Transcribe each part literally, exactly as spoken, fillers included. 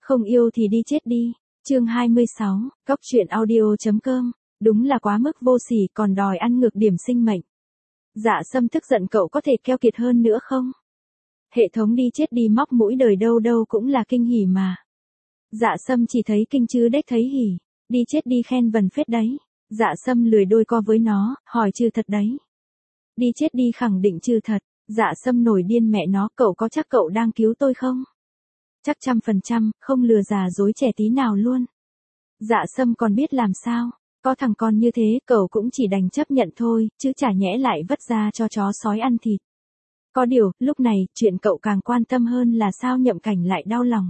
Không yêu thì đi chết đi. Chương hai mươi sáu, Cóc truyện audio chấm com. Đúng là quá mức vô sỉ, còn đòi ăn ngược điểm sinh mệnh. Dạ Sâm tức giận, cậu có thể keo kiệt hơn nữa không? Hệ thống đi chết đi móc mũi đời đâu đâu cũng là kinh hỉ mà. Dạ Sâm chỉ thấy kinh chứ đếch thấy hỉ. Đi chết đi khen vần phết đấy. Dạ Sâm lười đôi co với nó, hỏi chư thật đấy. Đi chết đi khẳng định chư thật. Dạ Sâm nổi điên, mẹ nó, cậu có chắc cậu đang cứu tôi không? Chắc trăm phần trăm, không lừa già dối trẻ tí nào luôn. Dạ Sâm còn biết làm sao, có thằng con như thế, cậu cũng chỉ đành chấp nhận thôi, chứ chả nhẽ lại vất ra cho chó sói ăn thịt. Có điều, lúc này, chuyện cậu càng quan tâm hơn là sao Nhậm Cảnh lại đau lòng.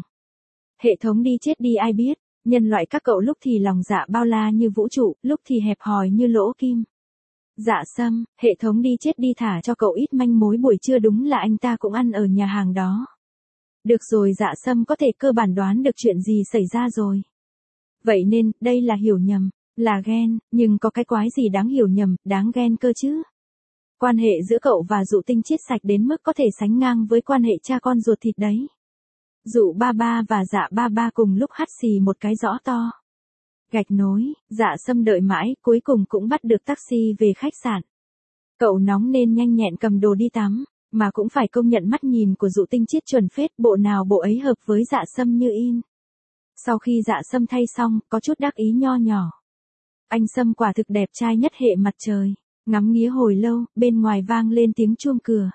Hệ thống đi chết đi ai biết, nhân loại các cậu lúc thì lòng dạ bao la như vũ trụ, lúc thì hẹp hòi như lỗ kim. Dạ Sâm, hệ thống đi chết đi thả cho cậu ít manh mối buổi trưa, đúng là anh ta cũng ăn ở nhà hàng đó. Được rồi, Dạ Sâm có thể cơ bản đoán được chuyện gì xảy ra rồi. Vậy nên, đây là hiểu nhầm, là ghen, nhưng có cái quái gì đáng hiểu nhầm, đáng ghen cơ chứ? Quan hệ giữa cậu và Dụ Tinh Chiết sạch đến mức có thể sánh ngang với quan hệ cha con ruột thịt đấy. Dụ ba ba và Dạ ba ba cùng lúc hắt xì một cái rõ to. Gạch nối, Dạ Sâm đợi mãi, cuối cùng cũng bắt được taxi về khách sạn. Cậu nóng nên nhanh nhẹn cầm đồ đi tắm, mà cũng phải công nhận mắt nhìn của Dụ Tinh Chiết chuẩn phết, bộ nào bộ ấy hợp với Dạ Sâm như in. Sau khi Dạ Sâm thay xong, có chút đắc ý nho nhỏ. Anh Sâm quả thực đẹp trai nhất hệ mặt trời. Ngắm nghía hồi lâu, bên ngoài vang lên tiếng chuông cửa.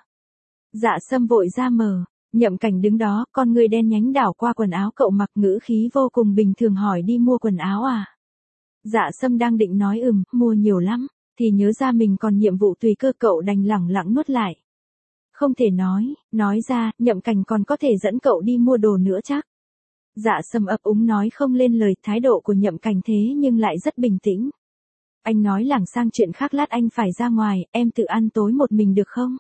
Dạ Sâm vội ra mở, Nhậm Cảnh đứng đó, con người đen nhánh đảo qua quần áo cậu mặc, ngữ khí vô cùng bình thường hỏi đi mua quần áo à? Dạ Sâm đang định nói ừm, mua nhiều lắm, thì nhớ ra mình còn nhiệm vụ tùy cơ, cậu đành lẳng lặng nuốt lại. Không thể nói, nói ra, Nhậm Cảnh còn có thể dẫn cậu đi mua đồ nữa chắc. Dạ Sâm ấp úng nói không lên lời, thái độ của Nhậm Cảnh thế nhưng lại rất bình tĩnh. Anh nói lảng sang chuyện khác, lát anh phải ra ngoài, em tự ăn tối một mình được không?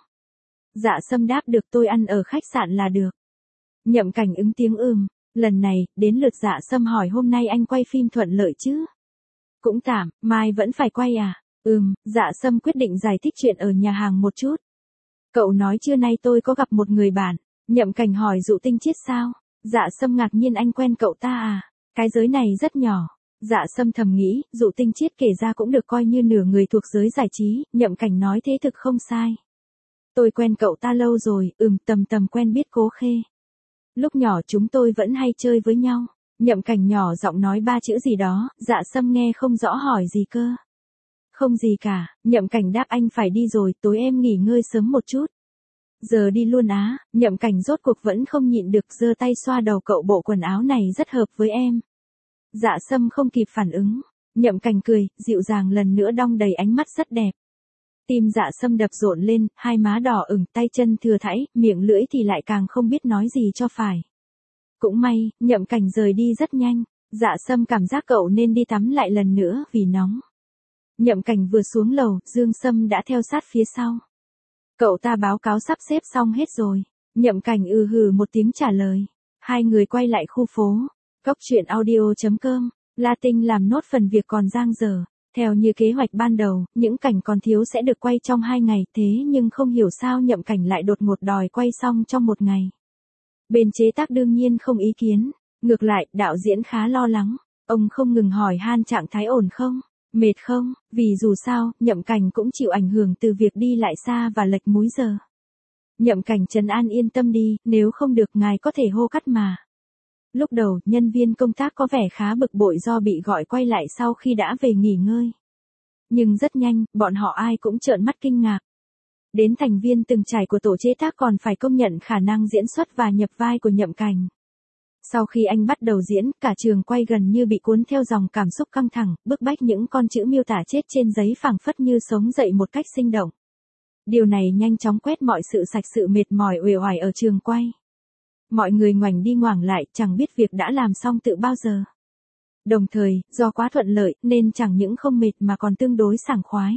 Dạ Sâm đáp được, tôi ăn ở khách sạn là được. Nhậm Cảnh ứng tiếng ừm, lần này, đến lượt Dạ Sâm hỏi hôm nay anh quay phim thuận lợi chứ? Cũng tạm, mai vẫn phải quay à? Ừm, Dạ Sâm quyết định giải thích chuyện ở nhà hàng một chút. Cậu nói trưa nay tôi có gặp một người bạn. Nhậm Cảnh hỏi Dụ Tinh Chiết sao? Dạ Sâm ngạc nhiên, anh quen cậu ta à? Cái giới này rất nhỏ. Dạ Sâm thầm nghĩ, Dụ Tinh Chiết kể ra cũng được coi như nửa người thuộc giới giải trí, Nhậm Cảnh nói thế thực không sai. Tôi quen cậu ta lâu rồi, ừm, tầm tầm quen biết Cố Khê. Lúc nhỏ chúng tôi vẫn hay chơi với nhau. Nhậm Cảnh nhỏ giọng nói ba chữ gì đó, Dạ Sâm nghe không rõ hỏi gì cơ. Không gì cả, Nhậm Cảnh đáp, anh phải đi rồi, tối em nghỉ ngơi sớm một chút. Giờ đi luôn á? Nhậm Cảnh rốt cuộc vẫn không nhịn được, giơ tay xoa đầu cậu, bộ quần áo này rất hợp với em. Dạ Sâm không kịp phản ứng. Nhậm Cảnh cười, dịu dàng lần nữa đong đầy ánh mắt rất đẹp. Tim Dạ Sâm đập rộn lên, hai má đỏ ửng, tay chân thừa thãi, miệng lưỡi thì lại càng không biết nói gì cho phải. Cũng may, Nhậm Cảnh rời đi rất nhanh. Dạ Sâm cảm giác cậu nên đi tắm lại lần nữa vì nóng. Nhậm Cảnh vừa xuống lầu, Dương Sâm đã theo sát phía sau. Cậu ta báo cáo sắp xếp xong hết rồi. Nhậm Cảnh ừ hừ một tiếng trả lời. Hai người quay lại khu phố. Cóc truyện audio chấm com. La Tinh làm nốt phần việc còn dang dở. Theo như kế hoạch ban đầu, những cảnh còn thiếu sẽ được quay trong hai ngày, thế nhưng không hiểu sao Nhậm Cảnh lại đột ngột đòi quay xong trong một ngày. Bên chế tác đương nhiên không ý kiến. Ngược lại, đạo diễn khá lo lắng. Ông không ngừng hỏi han trạng thái ổn không? Mệt không? Vì dù sao, Nhậm Cảnh cũng chịu ảnh hưởng từ việc đi lại xa và lệch múi giờ. Nhậm Cảnh trấn an, yên tâm đi, nếu không được ngài có thể hô cắt mà. Lúc đầu, nhân viên công tác có vẻ khá bực bội do bị gọi quay lại sau khi đã về nghỉ ngơi. Nhưng rất nhanh, bọn họ ai cũng trợn mắt kinh ngạc. Đến thành viên từng trải của tổ chế tác còn phải công nhận khả năng diễn xuất và nhập vai của Nhậm Cảnh. Sau khi anh bắt đầu diễn, cả trường quay gần như bị cuốn theo dòng cảm xúc căng thẳng, bức bách, những con chữ miêu tả chết trên giấy phảng phất như sống dậy một cách sinh động. Điều này nhanh chóng quét mọi sự sạch sự mệt mỏi uể oải ở trường quay. Mọi người ngoảnh đi ngoảnh lại, chẳng biết việc đã làm xong từ bao giờ. Đồng thời, do quá thuận lợi, nên chẳng những không mệt mà còn tương đối sảng khoái.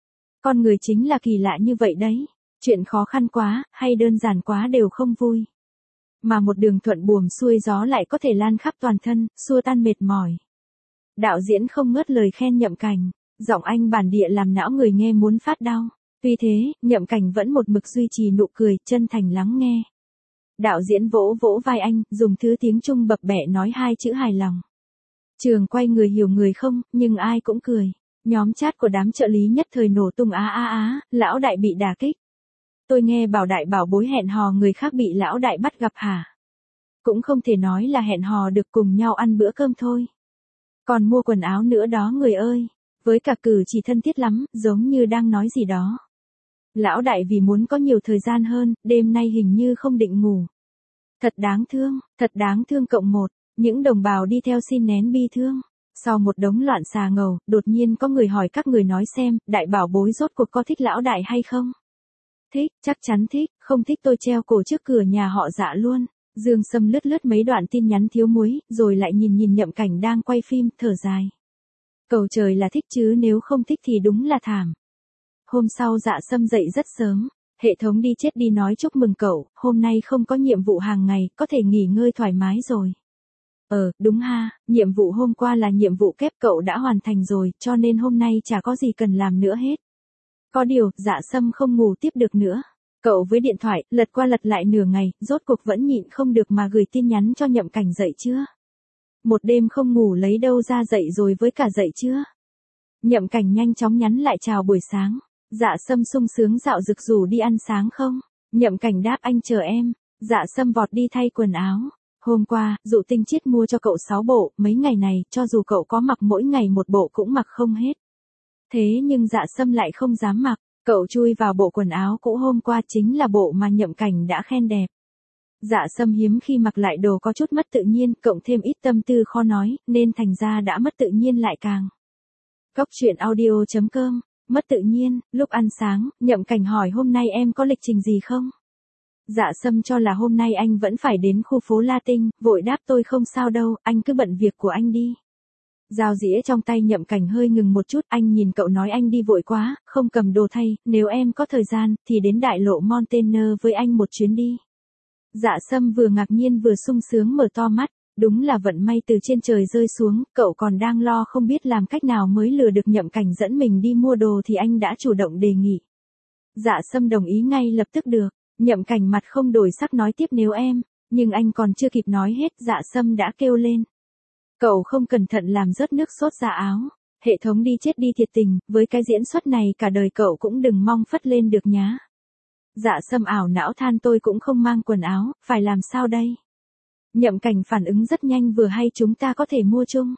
Con người chính là kỳ lạ như vậy đấy. Chuyện khó khăn quá, hay đơn giản quá đều không vui. Mà một đường thuận buồm xuôi gió lại có thể lan khắp toàn thân, xua tan mệt mỏi. Đạo diễn không ngớt lời khen Nhậm Cảnh. Giọng anh bản địa làm não người nghe muốn phát đau. Tuy thế, Nhậm Cảnh vẫn một mực duy trì nụ cười, chân thành lắng nghe. Đạo diễn vỗ vỗ vai anh, dùng thứ tiếng Trung bập bẹ nói hai chữ hài lòng. Trường quay người hiểu người không, nhưng ai cũng cười. Nhóm chat của đám trợ lý nhất thời nổ tung á á á, lão đại bị đả kích. Tôi nghe bảo đại bảo bối hẹn hò người khác bị lão đại bắt gặp hả? Cũng không thể nói là hẹn hò được cùng nhau ăn bữa cơm thôi. Còn mua quần áo nữa đó người ơi. Với cả cử chỉ thân thiết lắm, giống như đang nói gì đó. Lão đại vì muốn có nhiều thời gian hơn, đêm nay hình như không định ngủ. Thật đáng thương, thật đáng thương cộng một. Những đồng bào đi theo xin nén bi thương. Sau một đống loạn xà ngầu, đột nhiên có người hỏi các người nói xem, đại bảo bối rốt cuộc có thích lão đại hay không? Thích, chắc chắn thích, không thích tôi treo cổ trước cửa nhà họ Dạ luôn. Dương Sâm lướt lướt mấy đoạn tin nhắn thiếu muối, rồi lại nhìn nhìn Nhậm Cảnh đang quay phim, thở dài. Cầu trời là thích chứ nếu không thích thì đúng là thảm. Hôm sau Dạ Sâm dậy rất sớm. Hệ thống đi chết đi nói chúc mừng cậu, hôm nay không có nhiệm vụ hàng ngày, có thể nghỉ ngơi thoải mái rồi. Ờ, đúng ha, nhiệm vụ hôm qua là nhiệm vụ kép cậu đã hoàn thành rồi, cho nên hôm nay chả có gì cần làm nữa hết. Có điều, Dạ Sâm không ngủ tiếp được nữa. Cậu với điện thoại, lật qua lật lại nửa ngày, rốt cuộc vẫn nhịn không được mà gửi tin nhắn cho Nhậm Cảnh dậy chưa. Một đêm không ngủ lấy đâu ra dậy rồi với cả dậy chưa. Nhậm Cảnh nhanh chóng nhắn lại chào buổi sáng. Dạ Sâm sung sướng dạo rực rủ đi ăn sáng không? Nhậm Cảnh đáp anh chờ em. Dạ Sâm vọt đi thay quần áo. Hôm qua, Dụ Tinh Chiết mua cho cậu sáu bộ, mấy ngày này, cho dù cậu có mặc mỗi ngày một bộ cũng mặc không hết. Thế nhưng Dạ Sâm lại không dám mặc, cậu chui vào bộ quần áo cũ hôm qua chính là bộ mà Nhậm Cảnh đã khen đẹp. Dạ Sâm hiếm khi mặc lại đồ có chút mất tự nhiên, cộng thêm ít tâm tư khó nói, nên thành ra đã mất tự nhiên lại càng. Cóc truyện audio chấm com, mất tự nhiên, lúc ăn sáng, Nhậm Cảnh hỏi hôm nay em có lịch trình gì không? Dạ Sâm cho là hôm nay anh vẫn phải đến khu phố La Tinh, vội đáp tôi không sao đâu, anh cứ bận việc của anh đi. Dao dĩa trong tay Nhậm Cảnh hơi ngừng một chút, anh nhìn cậu nói anh đi vội quá, không cầm đồ thay, nếu em có thời gian, thì đến đại lộ Montaigne với anh một chuyến đi. Dạ Sâm vừa ngạc nhiên vừa sung sướng mở to mắt, đúng là vận may từ trên trời rơi xuống, cậu còn đang lo không biết làm cách nào mới lừa được Nhậm Cảnh dẫn mình đi mua đồ thì anh đã chủ động đề nghị. Dạ Sâm đồng ý ngay lập tức được. Nhậm Cảnh mặt không đổi sắc nói tiếp nếu em, nhưng anh còn chưa kịp nói hết Dạ Sâm đã kêu lên. Cậu không cẩn thận làm rớt nước sốt ra áo, hệ thống đi chết đi thiệt tình, với cái diễn xuất này cả đời cậu cũng đừng mong phất lên được nhá. Dạ Sâm ảo não than tôi cũng không mang quần áo, phải làm sao đây? Nhậm Cảnh phản ứng rất nhanh vừa hay chúng ta có thể mua chung.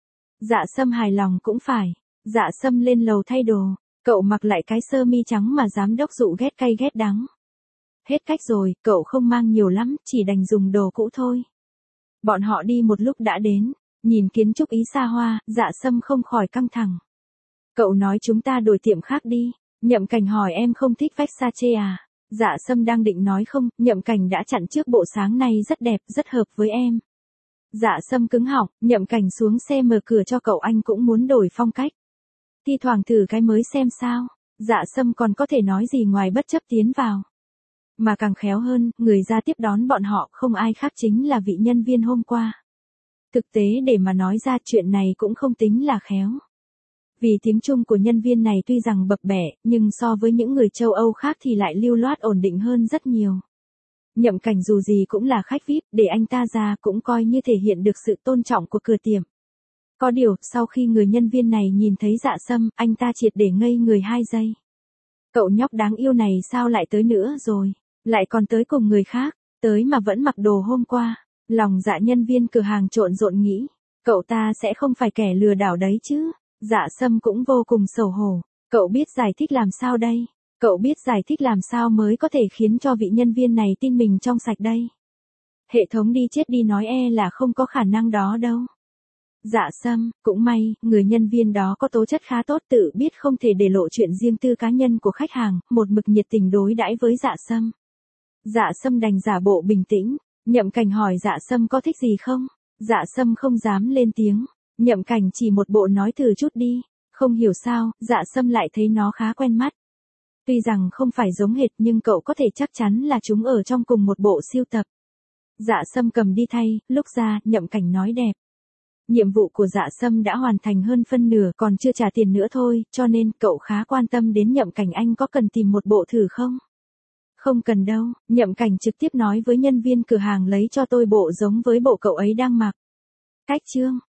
Dạ Sâm hài lòng cũng phải, Dạ Sâm lên lầu thay đồ, cậu mặc lại cái sơ mi trắng mà giám đốc Dụ ghét cay ghét đắng. Hết cách rồi, cậu không mang nhiều lắm, chỉ đành dùng đồ cũ thôi. Bọn họ đi một lúc đã đến, nhìn kiến trúc Ý xa hoa, Dạ Sâm không khỏi căng thẳng. Cậu nói chúng ta đổi tiệm khác đi, Nhậm Cảnh hỏi em không thích Versace à? Dạ Sâm đang định nói không, Nhậm Cảnh đã chặn trước bộ sáng này rất đẹp, rất hợp với em. Dạ Sâm cứng họng, Nhậm Cảnh xuống xe mở cửa cho cậu anh cũng muốn đổi phong cách. Thi thoảng thử cái mới xem sao, Dạ Sâm còn có thể nói gì ngoài bất chấp tiến vào. Mà càng khéo hơn, người ra tiếp đón bọn họ không ai khác chính là vị nhân viên hôm qua. Thực tế để mà nói ra chuyện này cũng không tính là khéo. Vì tiếng Trung của nhân viên này tuy rằng bập bẹ, nhưng so với những người châu Âu khác thì lại lưu loát ổn định hơn rất nhiều. Nhậm Cảnh dù gì cũng là khách vi ai pi, để anh ta ra cũng coi như thể hiện được sự tôn trọng của cửa tiệm. Có điều, sau khi người nhân viên này nhìn thấy Dạ Sâm, anh ta triệt để ngây người hai giây. Cậu nhóc đáng yêu này sao lại tới nữa rồi? Lại còn tới cùng người khác, tới mà vẫn mặc đồ hôm qua. Lòng dạ nhân viên cửa hàng trộn rộn nghĩ, cậu ta sẽ không phải kẻ lừa đảo đấy chứ. Dạ Sâm cũng vô cùng xấu hổ. Cậu biết giải thích làm sao đây? Cậu biết giải thích làm sao mới có thể khiến cho vị nhân viên này tin mình trong sạch đây? Hệ thống đi chết đi nói e là không có khả năng đó đâu. Dạ Sâm, cũng may, người nhân viên đó có tố chất khá tốt tự biết không thể để lộ chuyện riêng tư cá nhân của khách hàng, một mực nhiệt tình đối đãi với Dạ Sâm. Dạ Sâm đành giả bộ bình tĩnh, Nhậm Cảnh hỏi Dạ Sâm có thích gì không? Dạ Sâm không dám lên tiếng, Nhậm Cảnh chỉ một bộ nói thử chút đi, không hiểu sao, Dạ Sâm lại thấy nó khá quen mắt. Tuy rằng không phải giống hệt nhưng cậu có thể chắc chắn là chúng ở trong cùng một bộ siêu tập. Dạ Sâm cầm đi thay, lúc ra, Nhậm Cảnh nói đẹp. Nhiệm vụ của Dạ Sâm đã hoàn thành hơn phân nửa còn chưa trả tiền nữa thôi, cho nên cậu khá quan tâm đến Nhậm Cảnh anh có cần tìm một bộ thử không? Không cần đâu, Nhậm Cảnh trực tiếp nói với nhân viên cửa hàng lấy cho tôi bộ giống với bộ cậu ấy đang mặc. Cách chương,